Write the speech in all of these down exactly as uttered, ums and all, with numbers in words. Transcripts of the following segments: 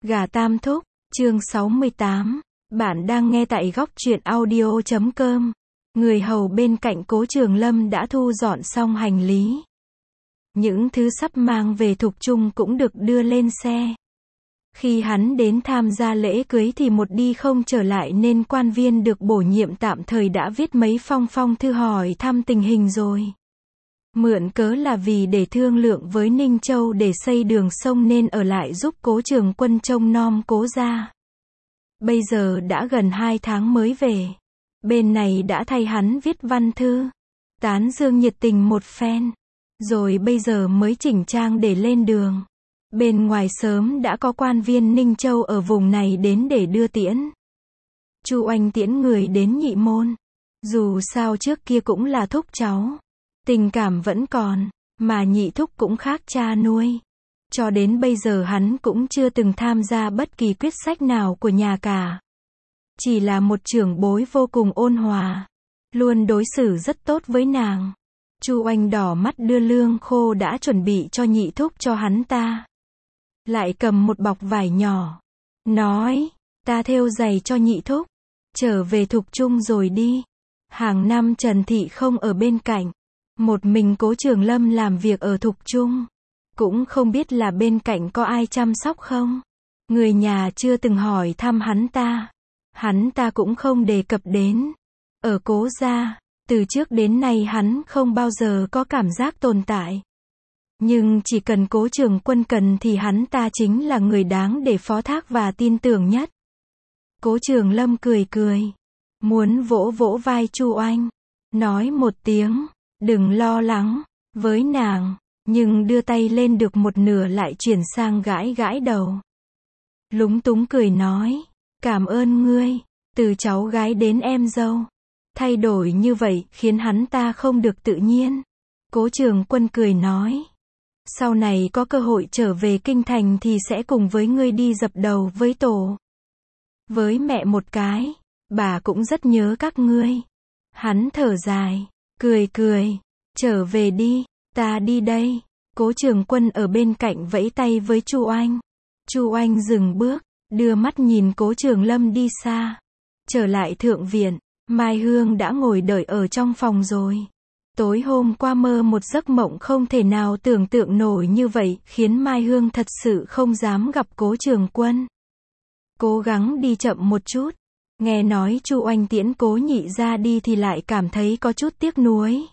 Gà Tam Thúc, chương sáu mươi tám. Bạn đang nghe tại góc truyện audio chấm com. Người hầu bên cạnh Cố Trường Lâm đã thu dọn xong hành lý. Những thứ sắp mang về Thục Trung cũng được đưa lên xe. Khi hắn đến tham gia lễ cưới thì một đi không trở lại nên quan viên được bổ nhiệm tạm thời đã viết mấy phong phong thư hỏi thăm tình hình rồi. Mượn cớ là vì để thương lượng với Ninh Châu để xây đường sông nên ở lại giúp Cố Trường Quân trông nom Cố gia. Bây giờ đã gần hai tháng mới về. Bên này đã thay hắn viết văn thư, tán dương nhiệt tình một phen. Rồi bây giờ mới chỉnh trang để lên đường. Bên ngoài sớm đã có quan viên Ninh Châu ở vùng này đến để đưa tiễn. Chu Oanh tiễn người đến Nhị Môn. Dù sao trước kia cũng là thúc cháu. Tình cảm vẫn còn, mà Nhị Thúc cũng khác cha nuôi. Cho đến bây giờ hắn cũng chưa từng tham gia bất kỳ quyết sách nào của nhà cả. Chỉ là một trưởng bối vô cùng ôn hòa, luôn đối xử rất tốt với nàng. Chu Oanh đỏ mắt đưa lương khô đã chuẩn bị cho Nhị Thúc cho hắn ta. Lại cầm một bọc vải nhỏ. Nói, ta thêu giày cho Nhị Thúc. Trở về Thục Trung rồi đi. Hàng năm Trần Thị không ở bên cạnh. Một mình Cố Trường Lâm làm việc ở Thục Trung. Cũng không biết là bên cạnh có ai chăm sóc không. Người nhà chưa từng hỏi thăm hắn ta. Hắn ta cũng không đề cập đến. Ở Cố gia, từ trước đến nay hắn không bao giờ có cảm giác tồn tại. Nhưng chỉ cần Cố Trường Quân cần thì hắn ta chính là người đáng để phó thác và tin tưởng nhất. Cố Trường Lâm cười cười. Muốn vỗ vỗ vai Chu Oanh. Nói một tiếng. Đừng lo lắng. Với nàng. Nhưng đưa tay lên được một nửa lại chuyển sang gãi gãi đầu. Lúng túng cười nói. Cảm ơn ngươi. Từ cháu gái đến em dâu. Thay đổi như vậy khiến hắn ta không được tự nhiên. Cố Trường Quân cười nói. Sau này có cơ hội trở về kinh thành thì sẽ cùng với ngươi đi dập đầu với tổ. Với mẹ một cái. Bà cũng rất nhớ các ngươi. Hắn thở dài. Cười cười. Trở về đi. Ta đi đây. Cố Trường Quân ở bên cạnh vẫy tay với Chu Oanh. Chu Oanh dừng bước. Đưa mắt nhìn Cố Trường Lâm đi xa. Trở lại thượng viện. Mai Hương đã ngồi đợi ở trong phòng rồi. Tối hôm qua mơ một giấc mộng không thể nào tưởng tượng nổi như vậy, khiến Mai Hương thật sự không dám gặp Cố Trường Quân. Cố gắng đi chậm một chút. Nghe nói Chu Oanh tiễn Cố nhị ra đi thì lại cảm thấy có chút tiếc nuối.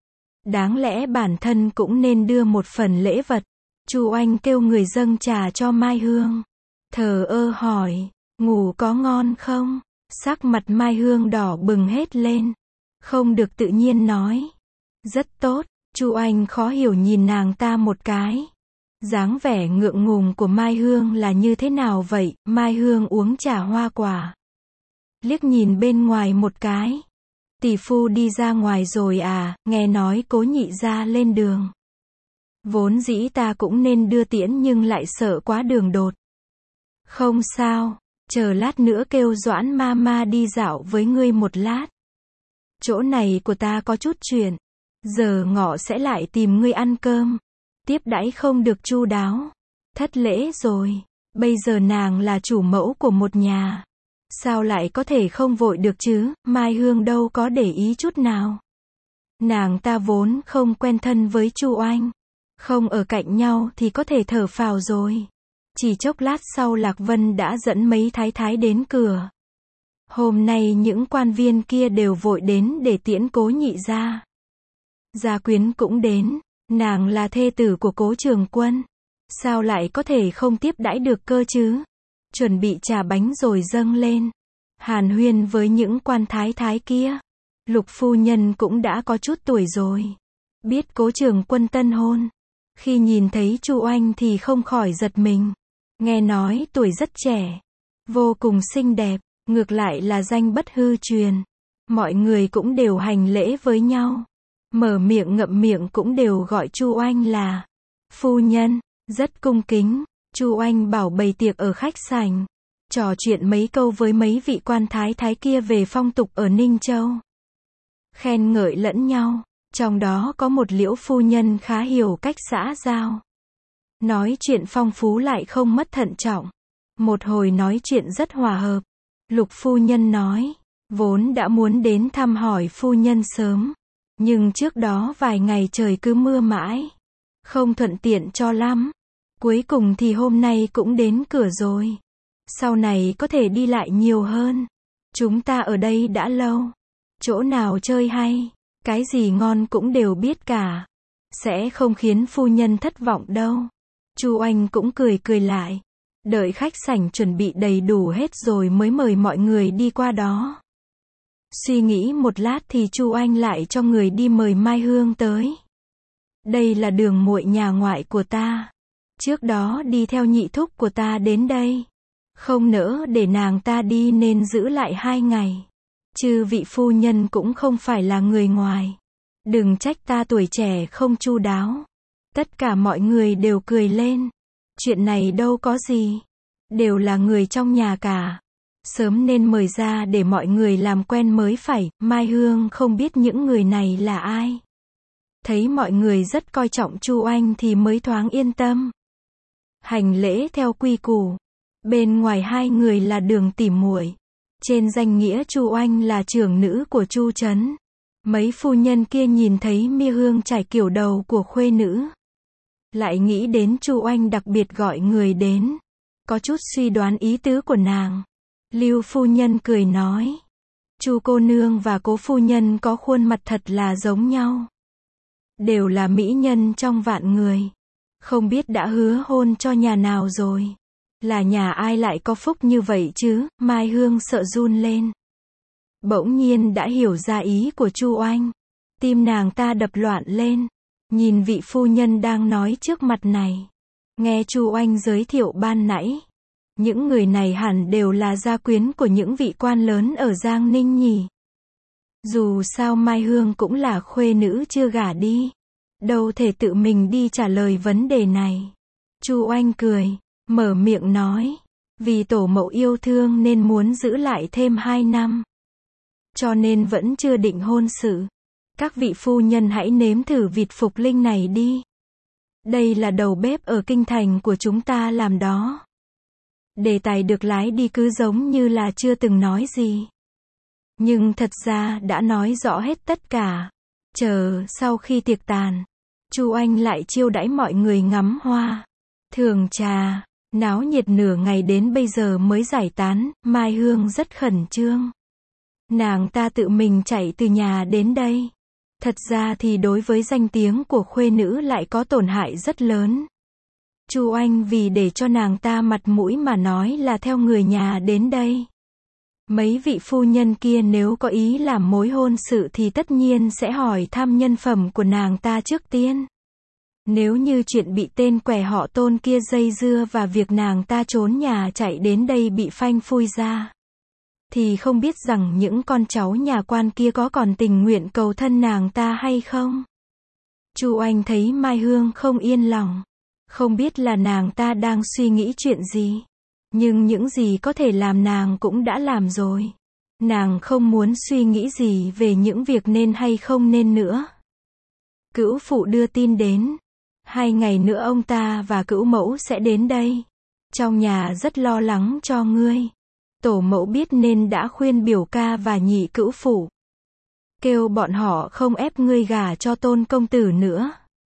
Đáng lẽ bản thân cũng nên đưa một phần lễ vật. Chu Oanh kêu người dâng trà cho Mai Hương. Thờ ơ hỏi, ngủ có ngon không? Sắc mặt Mai Hương đỏ bừng hết lên. Không được tự nhiên nói. Rất tốt. Chu Oanh khó hiểu nhìn nàng ta một cái. Dáng vẻ ngượng ngùng của Mai Hương là như thế nào vậy? Mai Hương uống trà hoa quả. Liếc nhìn bên ngoài một cái. Tỷ phu đi ra ngoài rồi à? Nghe nói Cố nhị ra lên đường. Vốn dĩ ta cũng nên đưa tiễn nhưng lại sợ quá đường đột. Không sao. Chờ lát nữa kêu Doãn Mama đi dạo với ngươi một lát. Chỗ này của ta có chút chuyện. Giờ ngọ sẽ lại tìm ngươi ăn cơm. Tiếp đãi không được chu đáo. Thất lễ rồi. Bây giờ nàng là chủ mẫu của một nhà. Sao lại có thể không vội được chứ? Mai Hương đâu có để ý chút nào. Nàng ta vốn không quen thân với Chu Oanh. Không ở cạnh nhau thì có thể thở phào rồi. Chỉ chốc lát sau Lạc Vân đã dẫn mấy thái thái đến cửa. Hôm nay những quan viên kia đều vội đến để tiễn Cố nhị ra. Gia Quyến cũng đến. Nàng là thê tử của Cố Trường Quân. Sao lại có thể không tiếp đãi được cơ chứ? Chuẩn bị trà bánh rồi dâng lên. Hàn huyên với những quan thái thái kia. Lục phu nhân cũng đã có chút tuổi rồi. Biết Cố Trường Quân tân hôn. Khi nhìn thấy Chu Oanh thì không khỏi giật mình. Nghe nói tuổi rất trẻ. Vô cùng xinh đẹp. Ngược lại là danh bất hư truyền. Mọi người cũng đều hành lễ với nhau. Mở miệng ngậm miệng cũng đều gọi Chu Oanh là phu nhân. Rất cung kính. Chu Oanh bảo bày tiệc ở khách sảnh. Trò chuyện mấy câu với mấy vị quan thái thái kia về phong tục ở Ninh Châu. Khen ngợi lẫn nhau. Trong đó có một Liễu phu nhân khá hiểu cách xã giao. Nói chuyện phong phú lại không mất thận trọng. Một hồi nói chuyện rất hòa hợp. Lục phu nhân nói, vốn đã muốn đến thăm hỏi phu nhân sớm, nhưng trước đó vài ngày trời cứ mưa mãi, không thuận tiện cho lắm. Cuối cùng thì hôm nay cũng đến cửa rồi. Sau này có thể đi lại nhiều hơn. Chúng ta ở đây đã lâu. Chỗ nào chơi hay, cái gì ngon cũng đều biết cả. Sẽ không khiến phu nhân thất vọng đâu. Chu Anh cũng cười cười lại. Đợi khách sảnh chuẩn bị đầy đủ hết rồi mới mời mọi người đi qua đó. Suy nghĩ một lát thì Chu Anh lại cho người đi mời Mai Hương tới. Đây là đường muội nhà ngoại của ta. Trước đó đi theo nhị thúc của ta đến đây. Không nỡ để nàng ta đi nên giữ lại hai ngày. Chứ vị phu nhân cũng không phải là người ngoài. Đừng trách ta tuổi trẻ không chu đáo. Tất cả mọi người đều cười lên. Chuyện này đâu có gì. Đều là người trong nhà cả. Sớm nên mời ra để mọi người làm quen mới phải. Mai Hương không biết những người này là ai. Thấy mọi người rất coi trọng Chu Anh thì mới thoáng yên tâm. Hành lễ theo quy củ. Bên ngoài hai người là Đường tỉ muội. Trên danh nghĩa Chu Anh là trưởng nữ của Chu trấn. Mấy phu nhân kia nhìn thấy Mai Hương trải kiểu đầu của khuê nữ, lại nghĩ đến Chu Anh đặc biệt gọi người đến, có chút suy đoán ý tứ của nàng. Lưu phu nhân cười nói, Chu cô nương và Cố phu nhân có khuôn mặt thật là giống nhau. Đều là mỹ nhân trong vạn người. Không biết đã hứa hôn cho nhà nào rồi. Là nhà ai lại có phúc như vậy chứ? Mai Hương sợ run lên. Bỗng nhiên đã hiểu ra ý của Chu Anh. Tim nàng ta đập loạn lên. Nhìn vị phu nhân đang nói trước mặt này. Nghe Chu Anh giới thiệu ban nãy. Những người này hẳn đều là gia quyến của những vị quan lớn ở Giang Ninh nhỉ. Dù sao Mai Hương cũng là khuê nữ chưa gả đi. Đâu thể tự mình đi trả lời vấn đề này. Chu Anh cười, mở miệng nói. Vì tổ mẫu yêu thương nên muốn giữ lại thêm hai năm. Cho nên vẫn chưa định hôn sự. Các vị phu nhân hãy nếm thử vịt phục linh này đi. Đây là đầu bếp ở kinh thành của chúng ta làm đó. Đề tài được lái đi cứ giống như là chưa từng nói gì. Nhưng thật ra đã nói rõ hết tất cả. Chờ sau khi tiệc tàn, Chu Anh lại chiêu đãi mọi người ngắm hoa, thưởng trà, náo nhiệt nửa ngày đến bây giờ mới giải tán. Mai Hương rất khẩn trương. Nàng ta tự mình chạy từ nhà đến đây. Thật ra thì đối với danh tiếng của khuê nữ lại có tổn hại rất lớn. Chu Anh vì để cho nàng ta mặt mũi mà nói là theo người nhà đến đây. Mấy vị phu nhân kia nếu có ý làm mối hôn sự thì tất nhiên sẽ hỏi thăm nhân phẩm của nàng ta trước tiên. Nếu như chuyện bị tên quẻ họ Tôn kia dây dưa và việc nàng ta trốn nhà chạy đến đây bị phanh phui ra, thì không biết rằng những con cháu nhà quan kia có còn tình nguyện cầu thân nàng ta hay không. Chu Anh thấy Mai Hương không yên lòng. Không biết là nàng ta đang suy nghĩ chuyện gì. Nhưng những gì có thể làm nàng cũng đã làm rồi. Nàng không muốn suy nghĩ gì về những việc nên hay không nên nữa. Cữu phụ đưa tin đến. Hai ngày nữa ông ta và cữu mẫu sẽ đến đây. Trong nhà rất lo lắng cho ngươi. Tổ mẫu biết nên đã khuyên biểu ca và nhị cữu phụ. Kêu bọn họ không ép ngươi gả cho Tôn công tử nữa.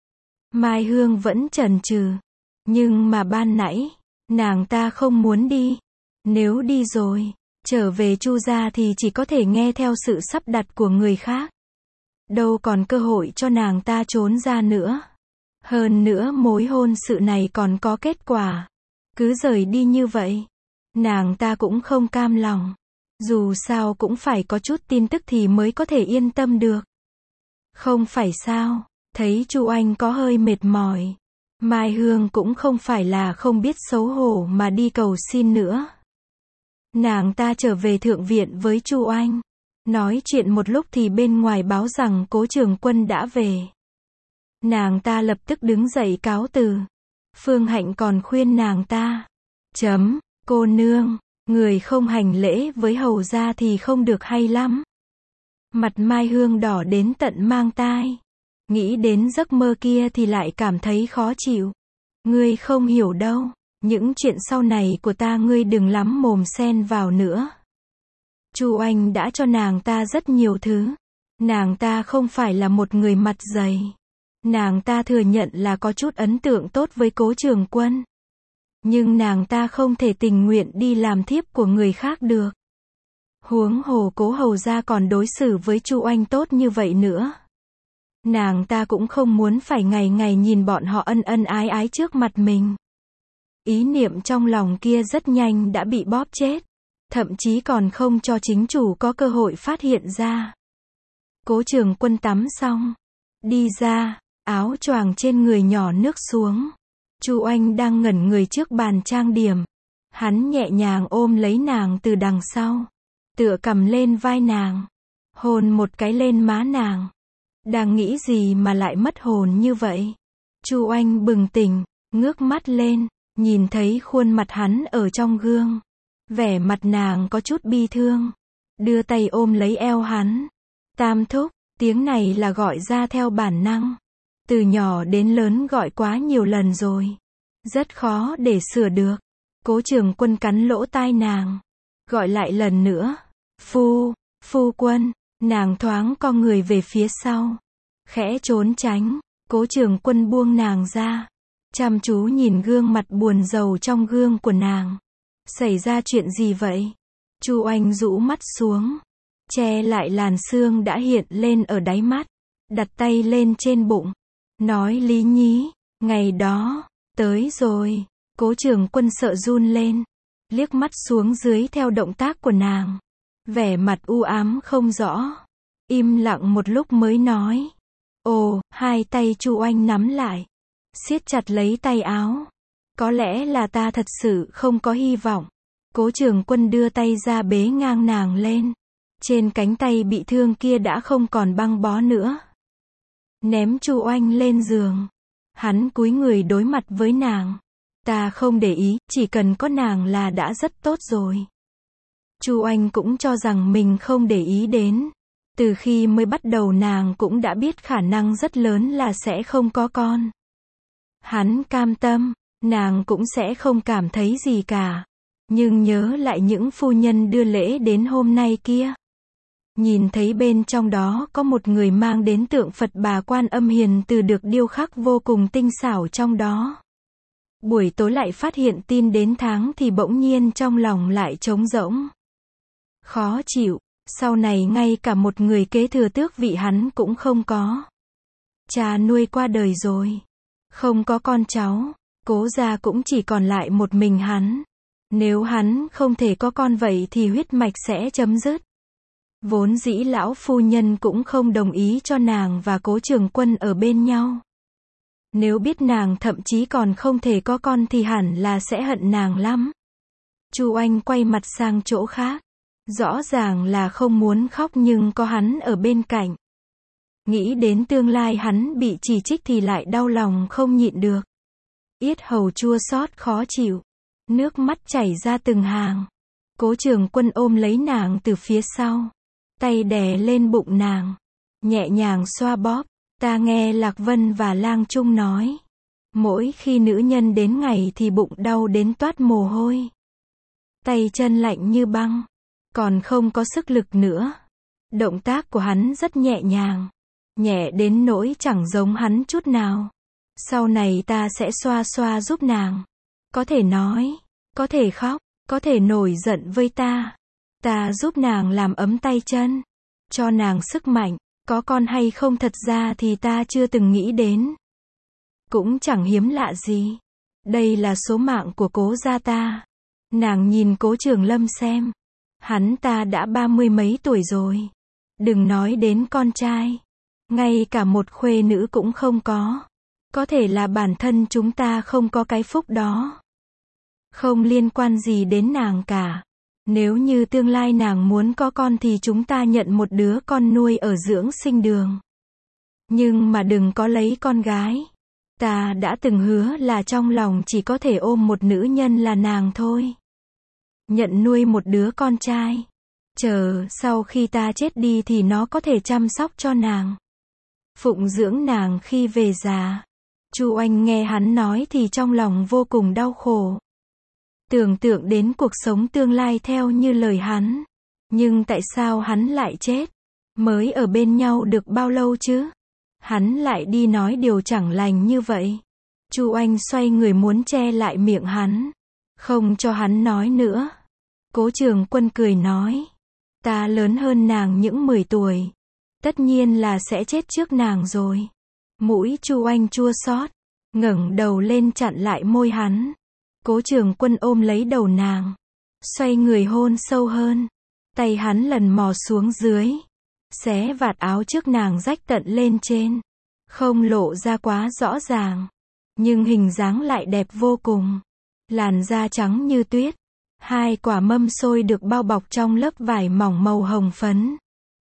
Mai Hương vẫn chần chừ. Nhưng mà ban nãy, nàng ta không muốn đi. Nếu đi rồi, trở về Chu gia thì chỉ có thể nghe theo sự sắp đặt của người khác. Đâu còn cơ hội cho nàng ta trốn ra nữa. Hơn nữa mối hôn sự này còn có kết quả. Cứ rời đi như vậy, nàng ta cũng không cam lòng. Dù sao cũng phải có chút tin tức thì mới có thể yên tâm được. Không phải sao? Thấy Chu Anh có hơi mệt mỏi. Mai Hương cũng không phải là không biết xấu hổ mà đi cầu xin nữa. Nàng ta trở về thượng viện với Chu Anh. Nói chuyện một lúc thì bên ngoài báo rằng Cố Trường Quân đã về. Nàng ta lập tức đứng dậy cáo từ. Phương Hạnh còn khuyên nàng ta. Chấm, cô nương, người không hành lễ với hầu gia thì không được hay lắm. Mặt Mai Hương đỏ đến tận mang tai. Nghĩ đến giấc mơ kia thì lại cảm thấy khó chịu. Ngươi không hiểu đâu. Những chuyện sau này của ta ngươi đừng lắm mồm xen vào nữa. Chu Oanh đã cho nàng ta rất nhiều thứ. Nàng ta không phải là một người mặt dày. Nàng ta thừa nhận là có chút ấn tượng tốt với Cố Trường Quân. Nhưng nàng ta không thể tình nguyện đi làm thiếp của người khác được. Huống hồ Cố hầu gia còn đối xử với Chu Oanh tốt như vậy nữa. Nàng ta cũng không muốn phải ngày ngày nhìn bọn họ ân ân ái ái trước mặt mình. Ý niệm trong lòng kia rất nhanh đã bị bóp chết. Thậm chí còn không cho chính chủ có cơ hội phát hiện ra. Cố Trường Quân tắm xong. Đi ra, áo choàng trên người nhỏ nước xuống. Chu Oanh đang ngẩn người trước bàn trang điểm. Hắn nhẹ nhàng ôm lấy nàng từ đằng sau. Tựa cầm lên vai nàng. Hôn một cái lên má nàng. Đang nghĩ gì mà lại mất hồn như vậy? Chu Oanh bừng tỉnh, ngước mắt lên, nhìn thấy khuôn mặt hắn ở trong gương. Vẻ mặt nàng có chút bi thương. Đưa tay ôm lấy eo hắn. Tam thúc, tiếng này là gọi ra theo bản năng. Từ nhỏ đến lớn gọi quá nhiều lần rồi. Rất khó để sửa được. Cố Trường Quân cắn lỗ tai nàng. Gọi lại lần nữa. Phu, phu quân. Nàng thoáng co người về phía sau. Khẽ trốn tránh. Cố Trường Quân buông nàng ra. Chăm chú nhìn gương mặt buồn rầu trong gương của nàng. Xảy ra chuyện gì vậy? Chu Oanh rũ mắt xuống. Che lại làn sương đã hiện lên ở đáy mắt. Đặt tay lên trên bụng. Nói lý nhí. Ngày đó. Tới rồi. Cố Trường Quân sợ run lên. Liếc mắt xuống dưới theo động tác của nàng. Vẻ mặt u ám không rõ. Im lặng một lúc mới nói. Ồ, hai tay Chu Oanh nắm lại. Siết chặt lấy tay áo. Có lẽ là ta thật sự không có hy vọng. Cố Trường Quân đưa tay ra bế ngang nàng lên. Trên cánh tay bị thương kia đã không còn băng bó nữa. Ném Chu Oanh lên giường. Hắn cúi người đối mặt với nàng. Ta không để ý, chỉ cần có nàng là đã rất tốt rồi. Chu Oanh cũng cho rằng mình không để ý đến. Từ khi mới bắt đầu nàng cũng đã biết khả năng rất lớn là sẽ không có con. Hắn cam tâm, nàng cũng sẽ không cảm thấy gì cả. Nhưng nhớ lại những phu nhân đưa lễ đến hôm nay kia. Nhìn thấy bên trong đó có một người mang đến tượng Phật Bà Quan Âm Hiền Từ được điêu khắc vô cùng tinh xảo trong đó. Buổi tối lại phát hiện tin đến tháng thì bỗng nhiên trong lòng lại trống rỗng. Khó chịu, sau này ngay cả một người kế thừa tước vị hắn cũng không có. Cha nuôi qua đời rồi. Không có con cháu, Cố gia cũng chỉ còn lại một mình hắn. Nếu hắn không thể có con vậy thì huyết mạch sẽ chấm dứt. Vốn dĩ lão phu nhân cũng không đồng ý cho nàng và Cố Trường Quân ở bên nhau. Nếu biết nàng thậm chí còn không thể có con thì hẳn là sẽ hận nàng lắm. Chu Oanh quay mặt sang chỗ khác. Rõ ràng là không muốn khóc nhưng có hắn ở bên cạnh. Nghĩ đến tương lai hắn bị chỉ trích thì lại đau lòng không nhịn được. Yết hầu chua xót khó chịu. Nước mắt chảy ra từng hàng. Cố Trường Quân ôm lấy nàng từ phía sau. Tay đè lên bụng nàng. Nhẹ nhàng xoa bóp. Ta nghe Lạc Vân và Lang Trung nói. Mỗi khi nữ nhân đến ngày thì bụng đau đến toát mồ hôi. Tay chân lạnh như băng. Còn không có sức lực nữa. Động tác của hắn rất nhẹ nhàng. Nhẹ đến nỗi chẳng giống hắn chút nào. Sau này ta sẽ xoa xoa giúp nàng. Có thể nói. Có thể khóc. Có thể nổi giận với ta. Ta giúp nàng làm ấm tay chân. Cho nàng sức mạnh. Có con hay không thật ra thì ta chưa từng nghĩ đến. Cũng chẳng hiếm lạ gì. Đây là số mạng của Cố gia ta. Nàng nhìn Cố Trường Lâm xem. Hắn ta đã ba mươi mấy tuổi rồi. Đừng nói đến con trai. Ngay cả một khuê nữ cũng không có. Có thể là bản thân chúng ta không có cái phúc đó. Không liên quan gì đến nàng cả. Nếu như tương lai nàng muốn có con thì chúng ta nhận một đứa con nuôi ở dưỡng sinh đường. Nhưng mà đừng có lấy con gái. Ta đã từng hứa là trong lòng chỉ có thể ôm một nữ nhân là nàng thôi. Nhận nuôi một đứa con trai. Chờ sau khi ta chết đi thì nó có thể chăm sóc cho nàng. Phụng dưỡng nàng khi về già. Chu Oanh nghe hắn nói thì trong lòng vô cùng đau khổ. tưởng tượng đến cuộc sống tương lai theo như lời hắn. Nhưng tại sao hắn lại chết? Mới ở bên nhau được bao lâu chứ? Hắn lại đi nói điều chẳng lành như vậy. Chu Anh xoay người muốn che lại miệng hắn, không cho hắn nói nữa. Cố Trường Quân cười nói, ta lớn hơn nàng những mười tuổi, tất nhiên là sẽ chết trước nàng rồi. Mũi Chu Anh chua xót, ngẩng đầu lên chặn lại môi hắn. Cố Trường Quân ôm lấy đầu nàng, xoay người hôn sâu hơn. Tay hắn lần mò xuống dưới, xé vạt áo trước nàng rách tận lên trên, không lộ ra quá rõ ràng, nhưng hình dáng lại đẹp vô cùng. Làn da trắng như tuyết, hai quả mâm xôi được bao bọc trong lớp vải mỏng màu hồng phấn,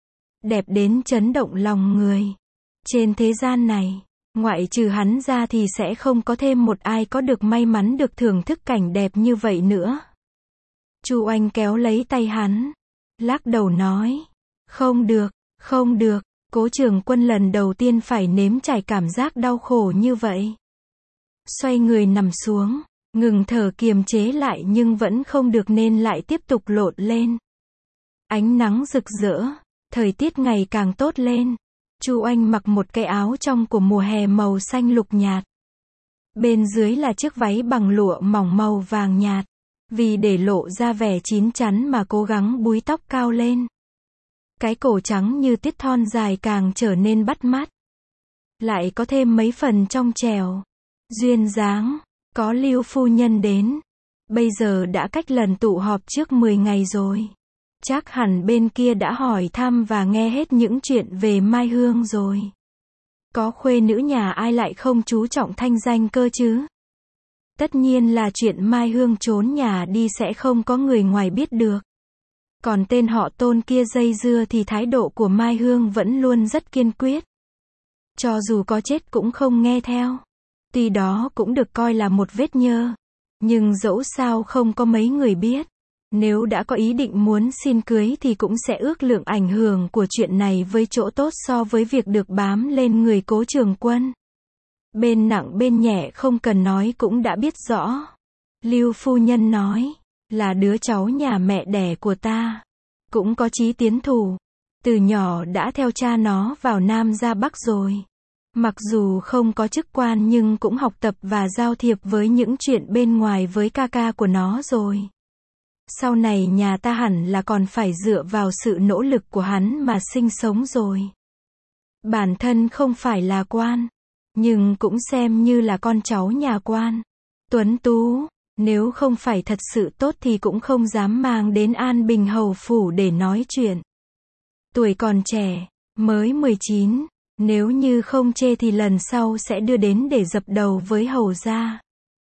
đẹp đến chấn động lòng người. Trên thế gian này, ngoại trừ hắn ra thì sẽ không có thêm một ai có được may mắn được thưởng thức cảnh đẹp như vậy nữa. Chu Anh kéo lấy tay hắn, lắc đầu nói, không được, không được. Cố Trường Quân lần đầu tiên phải nếm trải cảm giác đau khổ như vậy. Xoay người nằm xuống, ngừng thở kiềm chế lại nhưng vẫn không được nên lại tiếp tục lộn lên. Ánh nắng rực rỡ, thời tiết ngày càng tốt lên. Chu Anh mặc một cái áo trong của mùa hè màu xanh lục nhạt. Bên dưới là chiếc váy bằng lụa mỏng màu vàng nhạt. Vì để lộ ra vẻ chín chắn mà cố gắng búi tóc cao lên. Cái cổ trắng như tiết thon dài càng trở nên bắt mắt. Lại có thêm mấy phần trong trẻo, duyên dáng. Có Lưu phu nhân đến. Bây giờ đã cách lần tụ họp trước mười ngày rồi. Chắc hẳn bên kia đã hỏi thăm và nghe hết những chuyện về Mai Hương rồi. Có khuê nữ nhà ai lại không chú trọng thanh danh cơ chứ? Tất nhiên là chuyện Mai Hương trốn nhà đi sẽ không có người ngoài biết được. Còn tên họ Tôn kia dây dưa thì thái độ của Mai Hương vẫn luôn rất kiên quyết. Cho dù có chết cũng không nghe theo. Tuy đó cũng được coi là một vết nhơ. Nhưng dẫu sao không có mấy người biết. Nếu đã có ý định muốn xin cưới thì cũng sẽ ước lượng ảnh hưởng của chuyện này với chỗ tốt so với việc được bám lên người Cố Trường Quân. Bên nặng bên nhẹ không cần nói cũng đã biết rõ. Lưu phu nhân nói, là đứa cháu nhà mẹ đẻ của ta. Cũng có chí tiến thủ. Từ nhỏ đã theo cha nó vào Nam ra Bắc rồi. Mặc dù không có chức quan nhưng cũng học tập và giao thiệp với những chuyện bên ngoài với ca ca của nó rồi. Sau này nhà ta hẳn là còn phải dựa vào sự nỗ lực của hắn mà sinh sống rồi. Bản thân không phải là quan, nhưng cũng xem như là con cháu nhà quan. Tuấn tú, nếu không phải thật sự tốt thì cũng không dám mang đến An Bình hầu phủ để nói chuyện. Tuổi còn trẻ, mới mười chín, nếu như không chê thì lần sau sẽ đưa đến để dập đầu với hầu gia.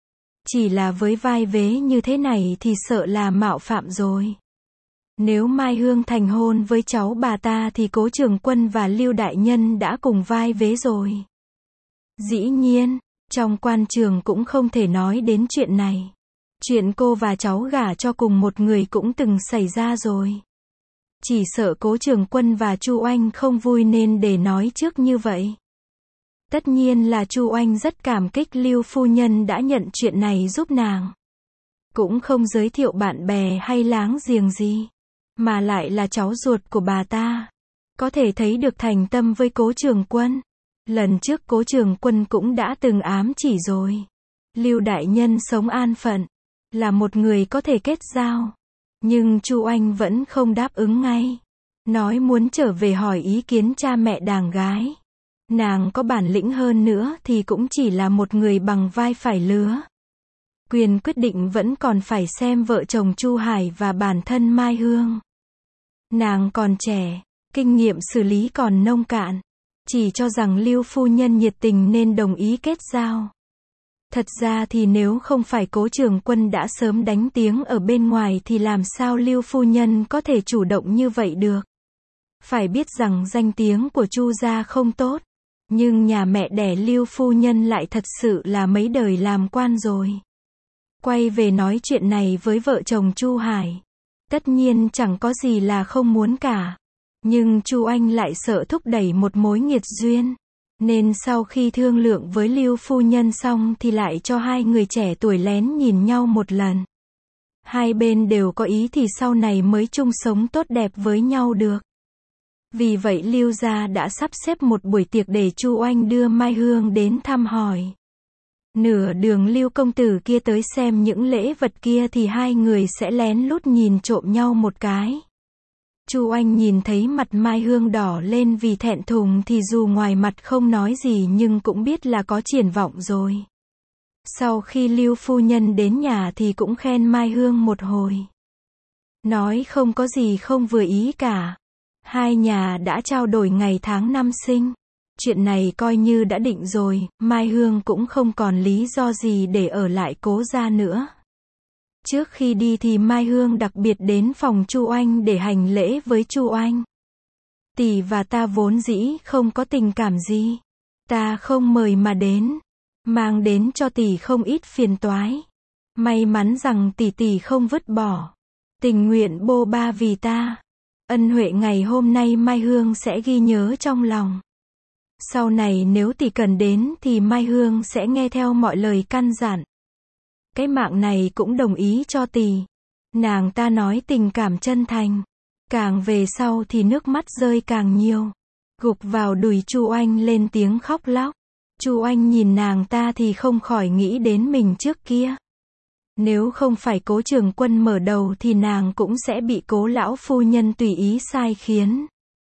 Chỉ là với vai vế như thế này thì sợ là mạo phạm rồi. Nếu Mai Hương thành hôn với cháu bà ta thì Cố Trường Quân và Lưu Đại Nhân đã cùng vai vế rồi. Dĩ nhiên, trong quan trường cũng không thể nói đến chuyện này. Chuyện cô và cháu gả cho cùng một người cũng từng xảy ra rồi. Chỉ sợ Cố Trường Quân và Chu Anh không vui nên để nói trước như vậy. Tất nhiên là Chu Anh rất cảm kích Lưu phu nhân đã nhận chuyện này giúp nàng. Cũng không giới thiệu bạn bè hay láng giềng gì, mà lại là cháu ruột của bà ta. Có thể thấy được thành tâm với Cố Trường Quân. Lần trước Cố Trường Quân cũng đã từng ám chỉ rồi. Lưu Đại Nhân sống an phận, là một người có thể kết giao. Nhưng Chu Anh vẫn không đáp ứng ngay. Nói muốn trở về hỏi ý kiến cha mẹ đàng gái. Nàng có bản lĩnh hơn nữa thì cũng chỉ là một người bằng vai phải lứa. Quyền quyết định vẫn còn phải xem vợ chồng Chu Hải và bản thân Mai Hương. Nàng còn trẻ, kinh nghiệm xử lý còn nông cạn. Chỉ cho rằng Lưu phu nhân nhiệt tình nên đồng ý kết giao. Thật ra thì nếu không phải Cố Trường Quân đã sớm đánh tiếng ở bên ngoài thì làm sao Lưu phu nhân có thể chủ động như vậy được. Phải biết rằng danh tiếng của Chu gia không tốt. Nhưng nhà mẹ đẻ Lưu phu nhân lại thật sự là mấy đời làm quan rồi. Quay về nói chuyện này với vợ chồng Chu Hải. Tất nhiên chẳng có gì là không muốn cả. Nhưng Chu Anh lại sợ thúc đẩy một mối nghiệt duyên. Nên sau khi thương lượng với Lưu phu nhân xong thì lại cho hai người trẻ tuổi lén nhìn nhau một lần. Hai bên đều có ý thì sau này mới chung sống tốt đẹp với nhau được. Vì vậy Lưu gia đã sắp xếp một buổi tiệc để Chu Oanh đưa Mai Hương đến thăm hỏi. Nửa đường Lưu công tử kia tới xem những lễ vật kia thì hai người sẽ lén lút nhìn trộm nhau một cái. Chu Oanh nhìn thấy mặt Mai Hương đỏ lên vì thẹn thùng thì dù ngoài mặt không nói gì nhưng cũng biết là có triển vọng rồi. Sau khi Lưu phu nhân đến nhà thì cũng khen Mai Hương một hồi. Nói không có gì không vừa ý cả. Hai nhà đã trao đổi ngày tháng năm sinh. Chuyện này coi như đã định rồi, Mai Hương cũng không còn lý do gì để ở lại Cố gia nữa. Trước khi đi thì Mai Hương đặc biệt đến phòng Chu Oanh để hành lễ với Chu Oanh. Tỷ và ta vốn dĩ không có tình cảm gì. Ta không mời mà đến. Mang đến cho tỷ không ít phiền toái. May mắn rằng tỷ tỷ không vứt bỏ. Tình nguyện bô ba vì ta. Ân huệ ngày hôm nay Mai Hương sẽ ghi nhớ trong lòng. Sau này nếu tỷ cần đến thì Mai Hương sẽ nghe theo mọi lời căn dặn. Cái mạng này cũng đồng ý cho tỷ. Nàng ta nói tình cảm chân thành. Càng về sau thì nước mắt rơi càng nhiều. Gục vào đùi Chu Oanh lên tiếng khóc lóc. Chu Oanh nhìn nàng ta thì không khỏi nghĩ đến mình trước kia. Nếu không phải Cố Trường Quân mở đầu thì nàng cũng sẽ bị Cố lão phu nhân tùy ý sai khiến.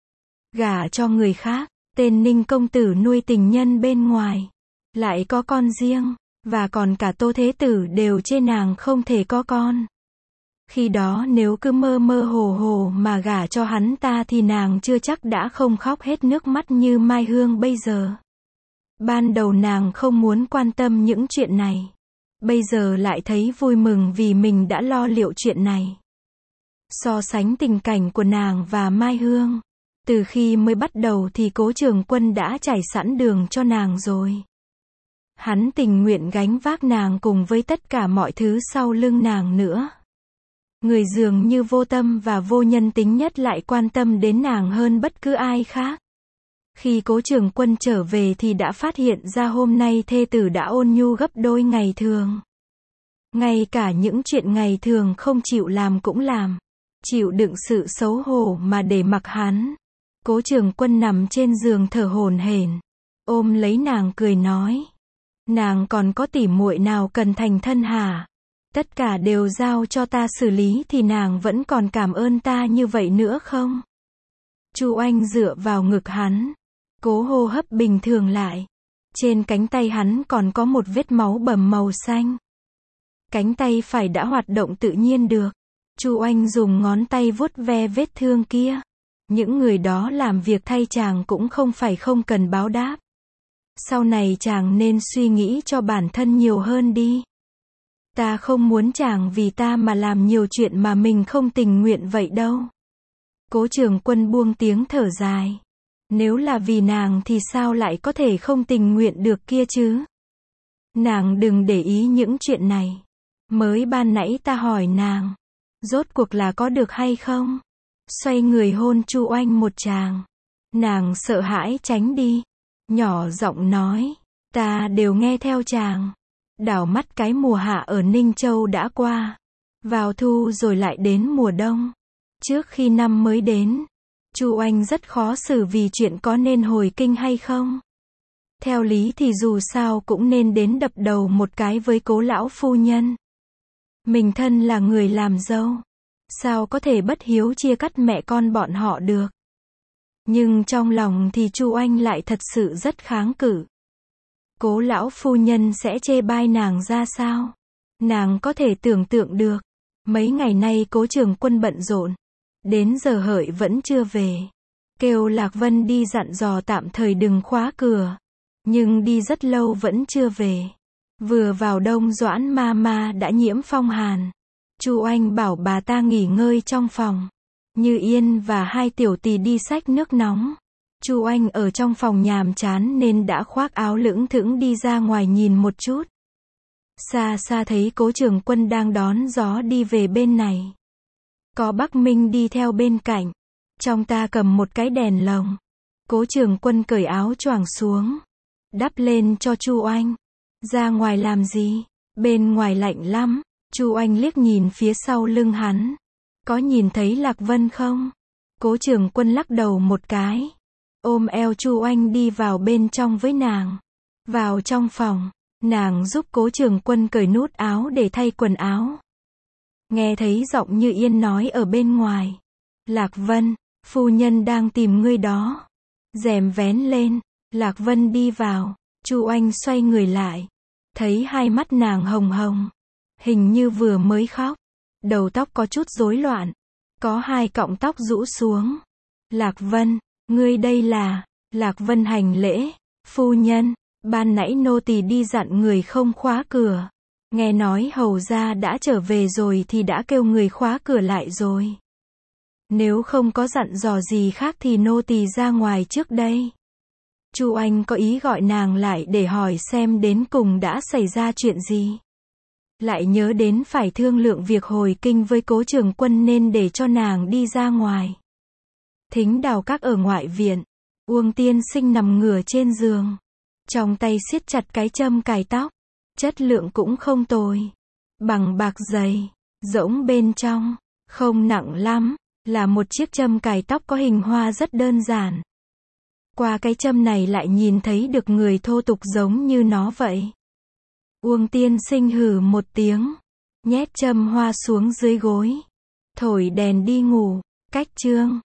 Gả cho người khác, tên Ninh công tử nuôi tình nhân bên ngoài. Lại có con riêng, và còn cả Tô Thế Tử đều chê nàng không thể có con. Khi đó nếu cứ mơ mơ hồ hồ mà gả cho hắn ta thì nàng chưa chắc đã không khóc hết nước mắt như Mai Hương bây giờ. Ban đầu nàng không muốn quan tâm những chuyện này. Bây giờ lại thấy vui mừng vì mình đã lo liệu chuyện này. So sánh tình cảnh của nàng và Mai Hương. Từ khi mới bắt đầu thì Cố Trường Quân đã trải sẵn đường cho nàng rồi. Hắn tình nguyện gánh vác nàng cùng với tất cả mọi thứ sau lưng nàng nữa. Người dường như vô tâm và vô nhân tính nhất lại quan tâm đến nàng hơn bất cứ ai khác. Khi Cố Trường Quân trở về thì đã phát hiện ra hôm nay thê tử đã ôn nhu gấp đôi ngày thường. Ngay cả những chuyện ngày thường không chịu làm cũng làm. Chịu đựng sự xấu hổ mà để mặc hắn. Cố Trường Quân nằm trên giường thở hổn hển, ôm lấy nàng cười nói. Nàng còn có tỉ muội nào cần thành thân hả? Tất cả đều giao cho ta xử lý thì nàng vẫn còn cảm ơn ta như vậy nữa không? Chu Oanh dựa vào ngực hắn. Cố hô hấp bình thường lại. Trên cánh tay hắn còn có một vết máu bầm màu xanh. Cánh tay phải đã hoạt động tự nhiên được. Chu Oanh dùng ngón tay vuốt ve vết thương kia. Những người đó làm việc thay chàng cũng không phải không cần báo đáp. Sau này chàng nên suy nghĩ cho bản thân nhiều hơn đi. Ta không muốn chàng vì ta mà làm nhiều chuyện mà mình không tình nguyện vậy đâu. Cố Trường Quân buông tiếng thở dài. Nếu là vì nàng thì sao lại có thể không tình nguyện được kia chứ? Nàng đừng để ý những chuyện này. Mới ban nãy ta hỏi nàng. Rốt cuộc là có được hay không? Xoay người hôn Chu Oanh một tràng. Nàng sợ hãi tránh đi. Nhỏ giọng nói. Ta đều nghe theo chàng. Đảo mắt cái mùa hạ ở Ninh Châu đã qua. Vào thu rồi lại đến mùa đông. Trước khi năm mới đến. Chu Oanh rất khó xử vì chuyện có nên hồi kinh hay không. Theo lý thì dù sao cũng nên đến đập đầu một cái với Cố lão phu nhân. Mình thân là người làm dâu. Sao có thể bất hiếu chia cắt mẹ con bọn họ được. Nhưng trong lòng thì Chu Oanh lại thật sự rất kháng cự. Cố lão phu nhân sẽ chê bai nàng ra sao? Nàng có thể tưởng tượng được. Mấy ngày nay Cố Trường Quân bận rộn. Đến giờ hợi vẫn chưa về. Kêu Lạc Vân đi dặn dò tạm thời đừng khóa cửa. Nhưng đi rất lâu vẫn chưa về. Vừa vào đông Doãn ma ma đã nhiễm phong hàn. Chu Oanh bảo bà ta nghỉ ngơi trong phòng. Như Yên và hai tiểu tỳ đi xách nước nóng. Chu Oanh ở trong phòng nhàm chán nên đã khoác áo lững thững đi ra ngoài nhìn một chút. Xa xa thấy Cố Trường Quân đang đón gió đi về bên này. Có Bắc Minh đi theo bên cạnh. Trong ta cầm một cái đèn lồng. Cố Trường Quân cởi áo choàng xuống. Đắp lên cho Chu Oanh. Ra ngoài làm gì? Bên ngoài lạnh lắm. Chu Anh liếc nhìn phía sau lưng hắn. Có nhìn thấy Lạc Vân không? Cố Trường Quân lắc đầu một cái. Ôm eo Chu Anh đi vào bên trong với nàng. Vào trong phòng, nàng giúp Cố Trường Quân cởi nút áo để thay quần áo. Nghe thấy giọng Như Yên nói ở bên ngoài. Lạc Vân, phu nhân đang tìm ngươi đó. Rèm vén lên, Lạc Vân đi vào. Chu Anh xoay người lại. Thấy hai mắt nàng hồng hồng. Hình như vừa mới khóc. Đầu tóc có chút rối loạn. Có hai cọng tóc rũ xuống. Lạc Vân, ngươi đây là... Lạc Vân hành lễ. Phu nhân, ban nãy nô tỳ đi dặn người không khóa cửa. Nghe nói hầu gia đã trở về rồi thì đã kêu người khóa cửa lại rồi. Nếu không có dặn dò gì khác thì nô tỳ ra ngoài trước đây. Chu Anh có ý gọi nàng lại để hỏi xem đến cùng đã xảy ra chuyện gì. Lại nhớ đến phải thương lượng việc hồi kinh với Cố Trường Quân nên để cho nàng đi ra ngoài. Thính Đào Các ở ngoại viện, Uông tiên sinh nằm ngửa trên giường. Trong tay siết chặt cái châm cài tóc. Chất lượng cũng không tồi. Bằng bạc dày, rỗng bên trong, không nặng lắm, là một chiếc châm cài tóc có hình hoa rất đơn giản. Qua cái châm này lại nhìn thấy được người thô tục giống như nó vậy. Uông tiên sinh hừ một tiếng, nhét châm hoa xuống dưới gối. Thổi đèn đi ngủ, cách chương.